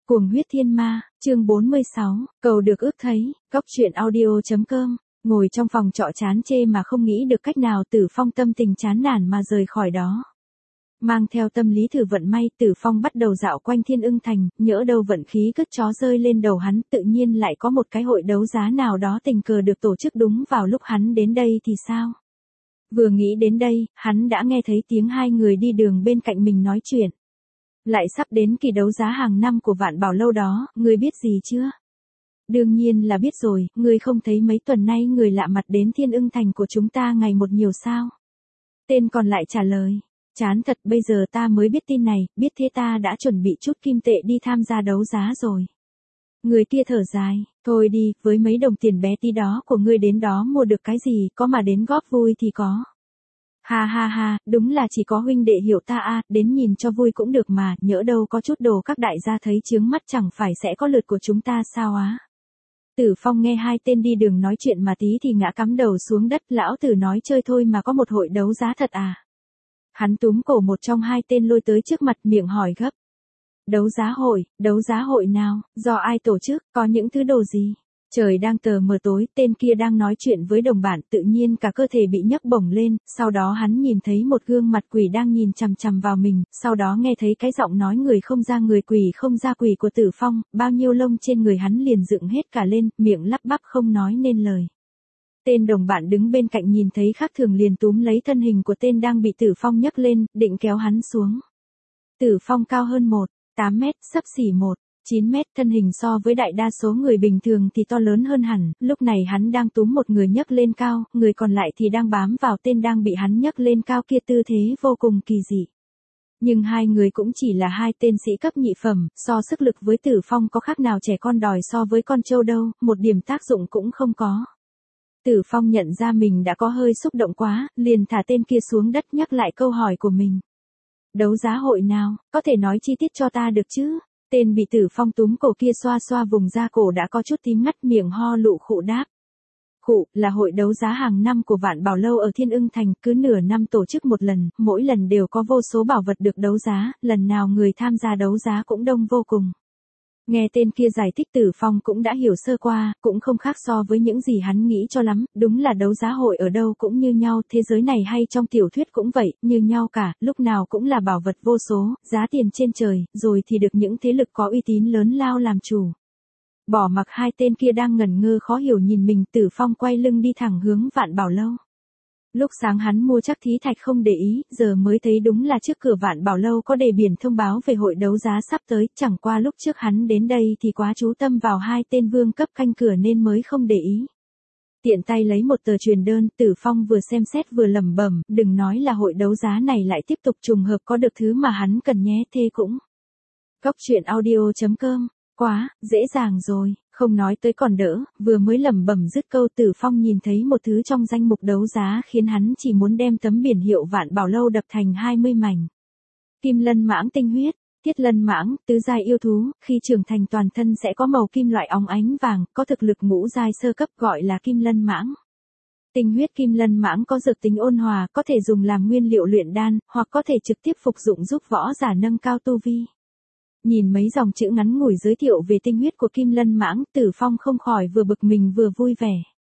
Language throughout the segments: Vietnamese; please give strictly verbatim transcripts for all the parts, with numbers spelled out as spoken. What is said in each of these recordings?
Cuồng huyết thiên ma, chương bốn mươi sáu, cầu được ước thấy, góc truyện audio.com, ngồi trong phòng trọ chán chê mà không nghĩ được cách nào Tử Phong tâm tình chán nản mà rời khỏi đó. Mang theo tâm lý thử vận may, Tử Phong bắt đầu dạo quanh Thiên Ưng Thành, nhỡ đâu vận khí cất chó rơi lên đầu hắn, tự nhiên lại có một cái hội đấu giá nào đó tình cờ được tổ chức đúng vào lúc hắn đến đây thì sao? Vừa nghĩ đến đây, hắn đã nghe thấy tiếng hai người đi đường bên cạnh mình nói chuyện. Lại sắp đến kỳ đấu giá hàng năm của Vạn Bảo Lâu đó, ngươi biết gì chưa? Đương nhiên là biết rồi, ngươi không thấy mấy tuần nay người lạ mặt đến Thiên Ưng Thành của chúng ta ngày một nhiều sao? Tên còn lại trả lời, chán thật, bây giờ ta mới biết tin này, biết thế ta đã chuẩn bị chút kim tệ đi tham gia đấu giá rồi. Người kia thở dài, thôi đi, với mấy đồng tiền bé tí đó của ngươi đến đó mua được cái gì, có mà đến góp vui thì có. Ha ha ha, đúng là chỉ có huynh đệ hiểu ta a, đến nhìn cho vui cũng được mà, nhỡ đâu có chút đồ các đại gia thấy chướng mắt chẳng phải sẽ có lượt của chúng ta sao á. Tử Phong nghe hai tên đi đường nói chuyện mà tí thì ngã cắm đầu xuống đất, lão tử nói chơi thôi mà có một hội đấu giá thật à. Hắn túm cổ một trong hai tên lôi tới trước mặt, miệng hỏi gấp. Đấu giá hội, đấu giá hội nào, do ai tổ chức, có những thứ đồ gì? Trời đang tờ mờ tối, tên kia đang nói chuyện với đồng bạn, tự nhiên cả cơ thể bị nhấc bổng lên, sau đó hắn nhìn thấy một gương mặt quỷ đang nhìn chằm chằm vào mình, sau đó nghe thấy cái giọng nói người không ra người quỷ không ra quỷ của Tử Phong, bao nhiêu lông trên người hắn liền dựng hết cả lên, miệng lắp bắp không nói nên lời. Tên đồng bạn đứng bên cạnh nhìn thấy khác thường liền túm lấy thân hình của tên đang bị Tử Phong nhấc lên, định kéo hắn xuống. Tử Phong cao hơn một tám mét, xấp xỉ một chín mét, thân hình so với đại đa số người bình thường thì to lớn hơn hẳn, lúc này hắn đang túm một người nhấc lên cao, người còn lại thì đang bám vào tên đang bị hắn nhấc lên cao kia, tư thế vô cùng kỳ dị. Nhưng hai người cũng chỉ là hai tên sĩ cấp nhị phẩm, so sức lực với Tử Phong có khác nào trẻ con đòi so với con trâu đâu, một điểm tác dụng cũng không có. Tử Phong nhận ra mình đã có hơi xúc động quá, liền thả tên kia xuống đất nhắc lại câu hỏi của mình. Đấu giá hội nào, có thể nói chi tiết cho ta được chứ? Tên bị Tử Phong túm cổ kia xoa xoa vùng da cổ đã có chút tím ngắt, miệng ho lụ khụ đáp. Khụ, là hội đấu giá hàng năm của Vạn Bảo Lâu ở Thiên Ưng Thành, cứ nửa năm tổ chức một lần, mỗi lần đều có vô số bảo vật được đấu giá, lần nào người tham gia đấu giá cũng đông vô cùng. Nghe tên kia giải thích, Tử Phong cũng đã hiểu sơ qua, cũng không khác so với những gì hắn nghĩ cho lắm, đúng là đấu giá hội ở đâu cũng như nhau, thế giới này hay trong tiểu thuyết cũng vậy, như nhau cả, lúc nào cũng là bảo vật vô số, giá tiền trên trời, rồi thì được những thế lực có uy tín lớn lao làm chủ. Bỏ mặc hai tên kia đang ngẩn ngơ khó hiểu nhìn mình, Tử Phong quay lưng đi thẳng hướng Vạn Bảo Lâu. Lúc sáng hắn mua chắc thí thạch không để ý, giờ mới thấy đúng là trước cửa Vạn Bảo Lâu có đề biển thông báo về hội đấu giá sắp tới, chẳng qua lúc trước hắn đến đây thì quá chú tâm vào hai tên vương cấp canh cửa nên mới không để ý. Tiện tay lấy một tờ truyền đơn, Tử Phong vừa xem xét vừa lẩm bẩm, đừng nói là hội đấu giá này lại tiếp tục trùng hợp có được thứ mà hắn cần nhé, thế cũng. Góc truyện audio.com, quá, dễ dàng rồi. Không nói tới còn đỡ, vừa mới lẩm bẩm dứt câu, Tử Phong nhìn thấy một thứ trong danh mục đấu giá khiến hắn chỉ muốn đem tấm biển hiệu Vạn Bảo Lâu đập thành hai mươi mảnh. Kim lân mãng tinh huyết, thiết lân mãng, tứ giai yêu thú, khi trưởng thành toàn thân sẽ có màu kim loại óng ánh vàng, có thực lực ngũ giai sơ cấp gọi là kim lân mãng. Tinh huyết kim lân mãng có dược tính ôn hòa, có thể dùng làm nguyên liệu luyện đan, hoặc có thể trực tiếp phục dụng giúp võ giả nâng cao tu vi. Nhìn mấy dòng chữ ngắn ngủi giới thiệu về tinh huyết của Kim Lân Mãng, Tử Phong không khỏi vừa bực mình vừa vui vẻ.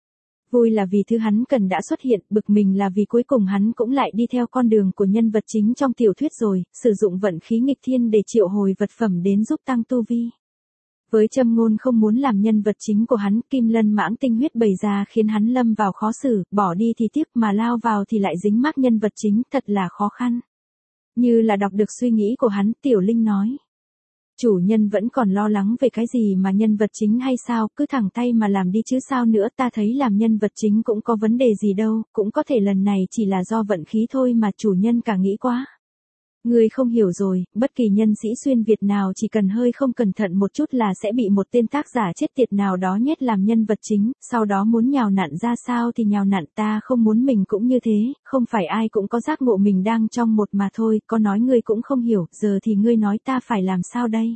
Vui là vì thứ hắn cần đã xuất hiện, bực mình là vì cuối cùng hắn cũng lại đi theo con đường của nhân vật chính trong tiểu thuyết rồi, sử dụng vận khí nghịch thiên để triệu hồi vật phẩm đến giúp tăng tu vi. Với châm ngôn không muốn làm nhân vật chính của hắn, Kim Lân Mãng tinh huyết bày ra khiến hắn lâm vào khó xử, bỏ đi thì tiếc mà lao vào thì lại dính mác nhân vật chính, thật là khó khăn. Như là đọc được suy nghĩ của hắn, Tiểu Linh nói. Chủ nhân vẫn còn lo lắng về cái gì mà nhân vật chính hay sao, cứ thẳng tay mà làm đi chứ sao nữa, ta thấy làm nhân vật chính cũng có vấn đề gì đâu, cũng có thể lần này chỉ là do vận khí thôi mà chủ nhân cả nghĩ quá. Người không hiểu rồi, bất kỳ nhân sĩ xuyên Việt nào chỉ cần hơi không cẩn thận một chút là sẽ bị một tên tác giả chết tiệt nào đó nhét làm nhân vật chính, sau đó muốn nhào nặn ra sao thì nhào nặn, ta không muốn mình cũng như thế, không phải ai cũng có giác ngộ mình đang trong một mà thôi, có nói ngươi cũng không hiểu, giờ thì ngươi nói ta phải làm sao đây?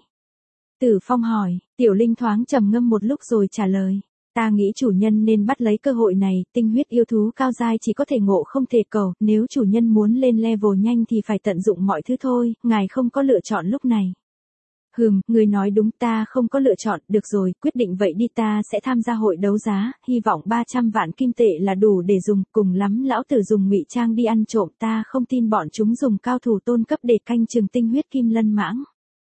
Tử Phong hỏi, Tiểu Linh thoáng trầm ngâm một lúc rồi trả lời. Ta nghĩ chủ nhân nên bắt lấy cơ hội này, tinh huyết yêu thú cao giai chỉ có thể ngộ không thể cầu, nếu chủ nhân muốn lên level nhanh thì phải tận dụng mọi thứ thôi, ngài không có lựa chọn lúc này. Hừm, người nói đúng, ta không có lựa chọn, được rồi, quyết định vậy đi, ta sẽ tham gia hội đấu giá, hy vọng ba trăm vạn kim tệ là đủ để dùng, cùng lắm lão tử dùng ngụy trang đi ăn trộm, ta không tin bọn chúng dùng cao thủ tôn cấp để canh chừng tinh huyết kim lân mãng.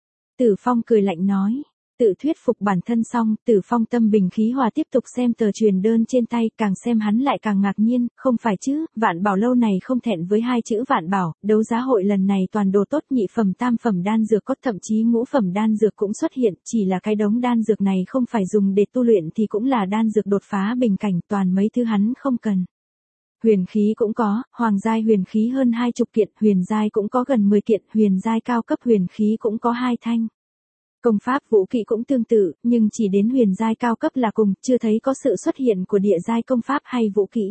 Tử Phong cười lạnh nói. Tự thuyết phục bản thân xong, Tử Phong tâm bình khí hòa tiếp tục xem tờ truyền đơn trên tay, càng xem hắn lại càng ngạc nhiên, không phải chứ, Vạn Bảo lâu này không thẹn với hai chữ Vạn Bảo, đấu giá hội lần này toàn đồ tốt, nhị phẩm tam phẩm đan dược có, thậm chí ngũ phẩm đan dược cũng xuất hiện, chỉ là cái đống đan dược này không phải dùng để tu luyện thì cũng là đan dược đột phá bình cảnh, toàn mấy thứ hắn không cần. Huyền khí cũng có, hoàng giai huyền khí hơn hai chục kiện, huyền giai cũng có gần mười kiện, huyền giai cao cấp huyền khí cũng có hai thanh. Công pháp vũ kỹ cũng tương tự, nhưng chỉ đến huyền giai cao cấp là cùng, chưa thấy có sự xuất hiện của địa giai công pháp hay vũ kỹ.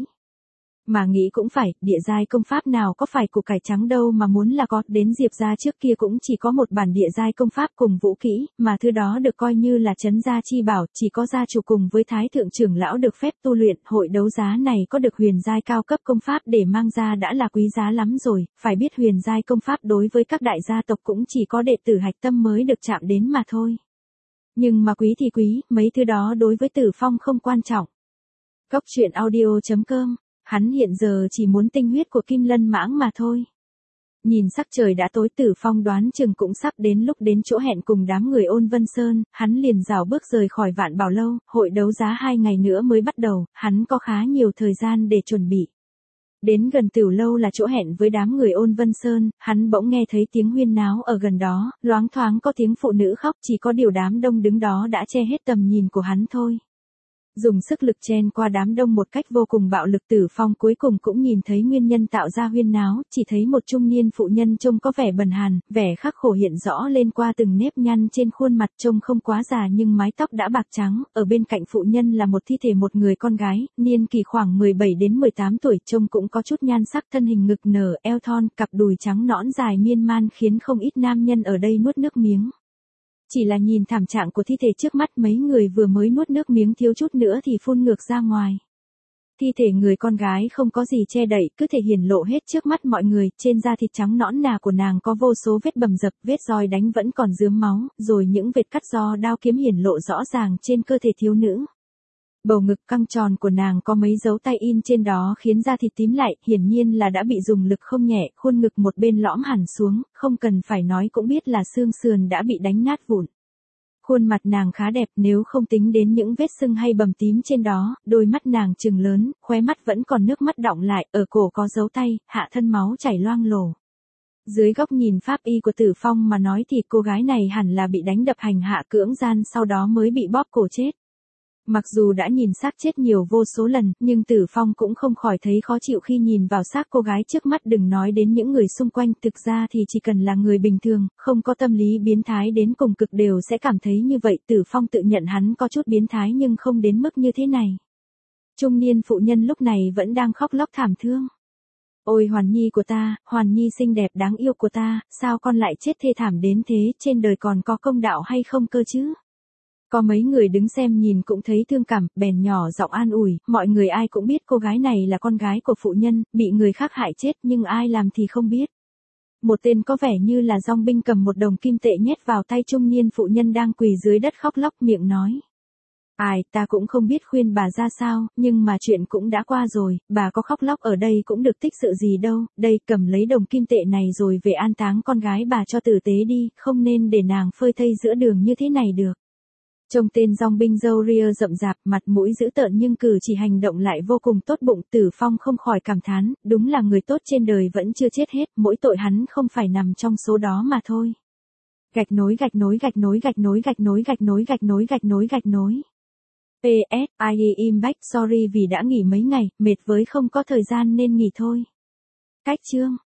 Mà nghĩ cũng phải, địa giai công pháp nào có phải củ cải trắng đâu mà muốn là có, đến Diệp gia trước kia cũng chỉ có một bản địa giai công pháp cùng vũ kỹ, mà thứ đó được coi như là trấn gia chi bảo, chỉ có gia chủ cùng với thái thượng trưởng lão được phép tu luyện, hội đấu giá này có được huyền giai cao cấp công pháp để mang ra đã là quý giá lắm rồi, phải biết huyền giai công pháp đối với các đại gia tộc cũng chỉ có đệ tử hạch tâm mới được chạm đến mà thôi. Nhưng mà quý thì quý, mấy thứ đó đối với Tử Phong không quan trọng. Góc truyện audio chấm com. Hắn hiện giờ chỉ muốn tinh huyết của kim lân mãng mà thôi. Nhìn sắc trời đã tối, Tử Phong đoán chừng cũng sắp đến lúc đến chỗ hẹn cùng đám người Ôn Vân Sơn, hắn liền rảo bước rời khỏi Vạn Bảo lâu, hội đấu giá hai ngày nữa mới bắt đầu, hắn có khá nhiều thời gian để chuẩn bị. Đến gần Tửu lâu là chỗ hẹn với đám người Ôn Vân Sơn, hắn bỗng nghe thấy tiếng huyên náo ở gần đó, loáng thoáng có tiếng phụ nữ khóc, chỉ có điều đám đông đứng đó đã che hết tầm nhìn của hắn thôi. Dùng sức lực chen qua đám đông một cách vô cùng bạo lực, Tử Phong cuối cùng cũng nhìn thấy nguyên nhân tạo ra huyên náo, chỉ thấy một trung niên phụ nhân trông có vẻ bần hàn, vẻ khắc khổ hiện rõ lên qua từng nếp nhăn trên khuôn mặt, trông không quá già nhưng mái tóc đã bạc trắng, ở bên cạnh phụ nhân là một thi thể một người con gái, niên kỳ khoảng mười bảy đến mười tám tuổi, trông cũng có chút nhan sắc, thân hình ngực nở, eo thon, cặp đùi trắng nõn dài miên man khiến không ít nam nhân ở đây nuốt nước miếng. Chỉ là nhìn thảm trạng của thi thể trước mắt, mấy người vừa mới nuốt nước miếng thiếu chút nữa thì phun ngược ra ngoài. Thi thể người con gái không có gì che đậy, cứ thể hiển lộ hết trước mắt mọi người, trên da thịt trắng nõn nà của nàng có vô số vết bầm dập, vết roi đánh vẫn còn rướm máu, rồi những vết cắt do đao kiếm hiển lộ rõ ràng trên cơ thể thiếu nữ. Bầu ngực căng tròn của nàng có mấy dấu tay in trên đó khiến da thịt tím lại, hiển nhiên là đã bị dùng lực không nhẹ, khuôn ngực một bên lõm hẳn xuống, không cần phải nói cũng biết là xương sườn đã bị đánh nát vụn. Khuôn mặt nàng khá đẹp nếu không tính đến những vết sưng hay bầm tím trên đó, đôi mắt nàng trừng lớn, khóe mắt vẫn còn nước mắt đọng lại, ở cổ có dấu tay, hạ thân máu chảy loang lổ. Dưới góc nhìn pháp y của Tử Phong mà nói thì cô gái này hẳn là bị đánh đập hành hạ cưỡng gian sau đó mới bị bóp cổ chết. Mặc dù đã nhìn xác chết nhiều vô số lần, nhưng Tử Phong cũng không khỏi thấy khó chịu khi nhìn vào xác cô gái trước mắt, đừng nói đến những người xung quanh, thực ra thì chỉ cần là người bình thường, không có tâm lý biến thái đến cùng cực đều sẽ cảm thấy như vậy. Tử Phong tự nhận hắn có chút biến thái nhưng không đến mức như thế này. Trung niên phụ nhân lúc này vẫn đang khóc lóc thảm thương. Ôi Hoàn Nhi của ta, Hoàn Nhi xinh đẹp đáng yêu của ta, sao con lại chết thê thảm đến thế, trên đời còn có công đạo hay không cơ chứ? Có mấy người đứng xem nhìn cũng thấy thương cảm, bèn nhỏ giọng an ủi, mọi người ai cũng biết cô gái này là con gái của phụ nhân, bị người khác hại chết nhưng ai làm thì không biết. Một tên có vẻ như là dong binh cầm một đồng kim tệ nhét vào tay trung niên phụ nhân đang quỳ dưới đất khóc lóc, miệng nói. Ai, ta cũng không biết khuyên bà ra sao, nhưng mà chuyện cũng đã qua rồi, bà có khóc lóc ở đây cũng được tích sự gì đâu, đây cầm lấy đồng kim tệ này rồi về an táng con gái bà cho tử tế đi, không nên để nàng phơi thây giữa đường như thế này được. Trông tên dong binh râu ria rậm rạp, mặt mũi dữ tợn nhưng cử chỉ hành động lại vô cùng tốt bụng, Tử Phong không khỏi cảm thán, đúng là người tốt trên đời vẫn chưa chết hết, mỗi tội hắn không phải nằm trong số đó mà thôi. Gạch nối gạch nối gạch nối gạch nối gạch nối gạch nối gạch nối gạch nối gạch nối. pê ét, I am back, sorry vì đã nghỉ mấy ngày, mệt với không có thời gian nên nghỉ thôi. Cách chương